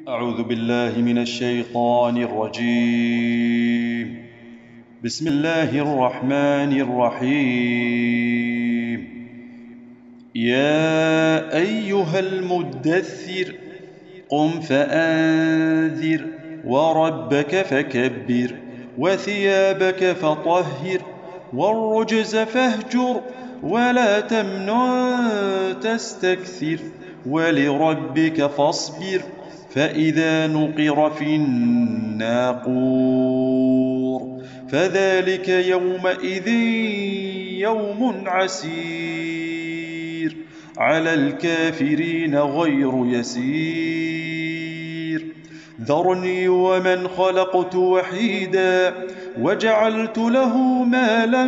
أعوذ بالله من الشيطان الرجيم. بسم الله الرحمن الرحيم. يا أيها المدثر قم فأنذر وربك فكبر وثيابك فطهر والرجز فاهجر ولا تمنن تستكثر ولربك فاصبر فإذا نقر في الناقور فذلك يومئذ يوم عسير على الكافرين غير يسير. ذرني ومن خلقت وحيدا وجعلت له مالا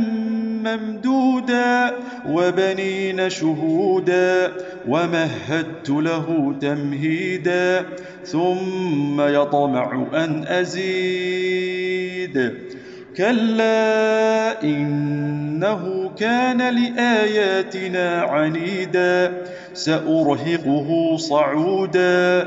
ممدودا وبنين شهودا ومهدت له تمهيدا ثم يطمع أن أزيد كلا إنه كان لآياتنا عنيدا سأرهقه صعودا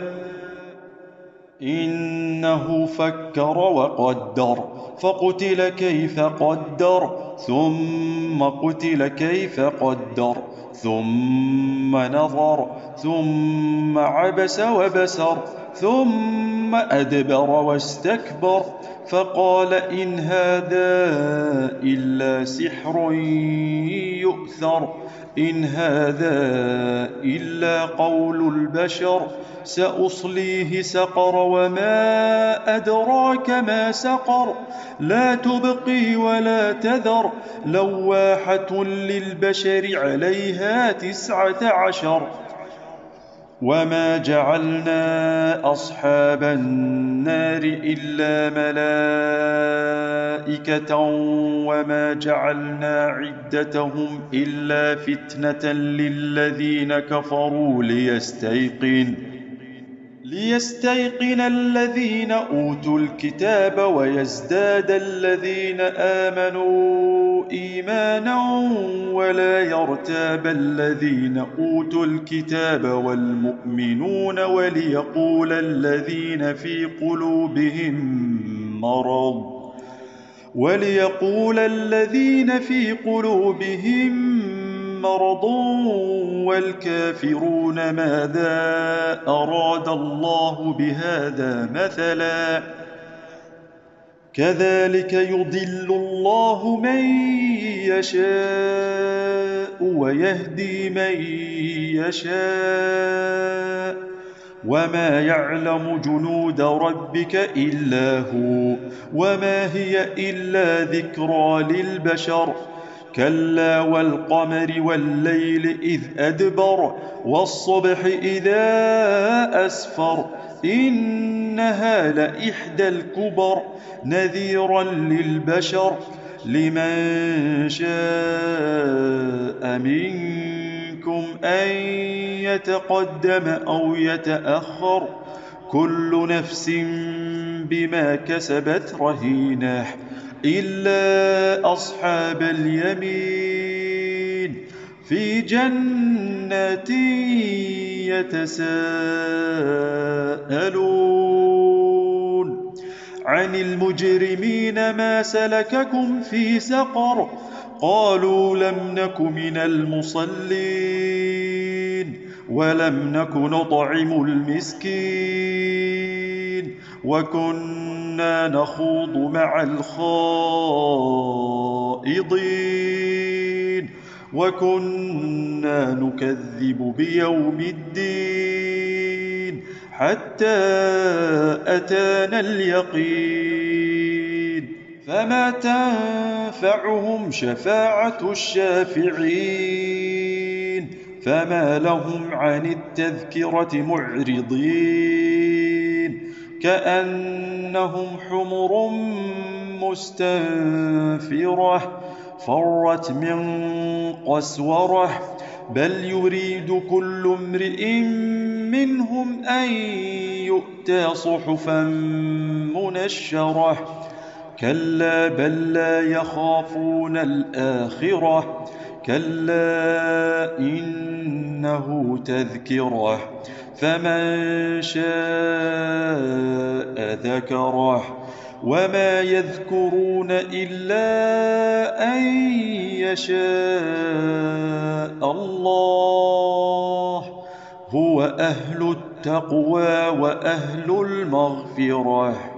إنه فكر وقدر فقتل كيف قدر ثم قتل كيف قدر ثم نظر ثم عبس وبسر ثم أدبر واستكبر فقال إن هذا إلا سحر يؤثر إن هذا إلا قول البشر سأصليه سقر وما أدراك ما سقر لا تبقي ولا تذر لواحة للبشر عليها 19 وما جعلنا أصحاب النار إلا ملائكة وما جعلنا عدتهم إلا فتنة للذين كفروا ليستيقن الذين أوتوا الكتاب ويزداد الذين آمنوا إيمانا ولا يرتاب الذين أوتوا الكتاب والمؤمنون وليقول الذين في قلوبهم مرض والكافرون ماذا أراد الله بهذا مثلا كذلك يضل الله من يشاء ويهدي من يشاء وما يعلم جنود ربك إلا هو وما هي إلا ذكرى للبشر كلا والقمر والليل إذ أدبر والصبح إذا أسفر إنها لإحدى الكبر نذيرا للبشر لمن شاء منكم أن يتقدم أو يتأخر كل نفس بما كسبت رهينة إلا أصحاب اليمين في جنات يتساءلون عن المجرمين ما سلككم في سقر قالوا لم نك من المصلين ولم نك نطعم المسكين وكنا نخوض مع الخائضين وكنا نكذب بيوم الدين حتى أتانا اليقين فما تنفعهم شفاعة الشافعين فما لهم عن التذكرة معرضين كأنهم حمر مستنفرة فرت من قسورة بل يريد كل امرئ منهم أن يؤتى صحفا منشرة كلا بل لا يخافون الآخرة كلا إنه تذكرة فمن شاء ذكره وما يذكرون إلا أن يشاء الله هو أهل التقوى وأهل المغفرة.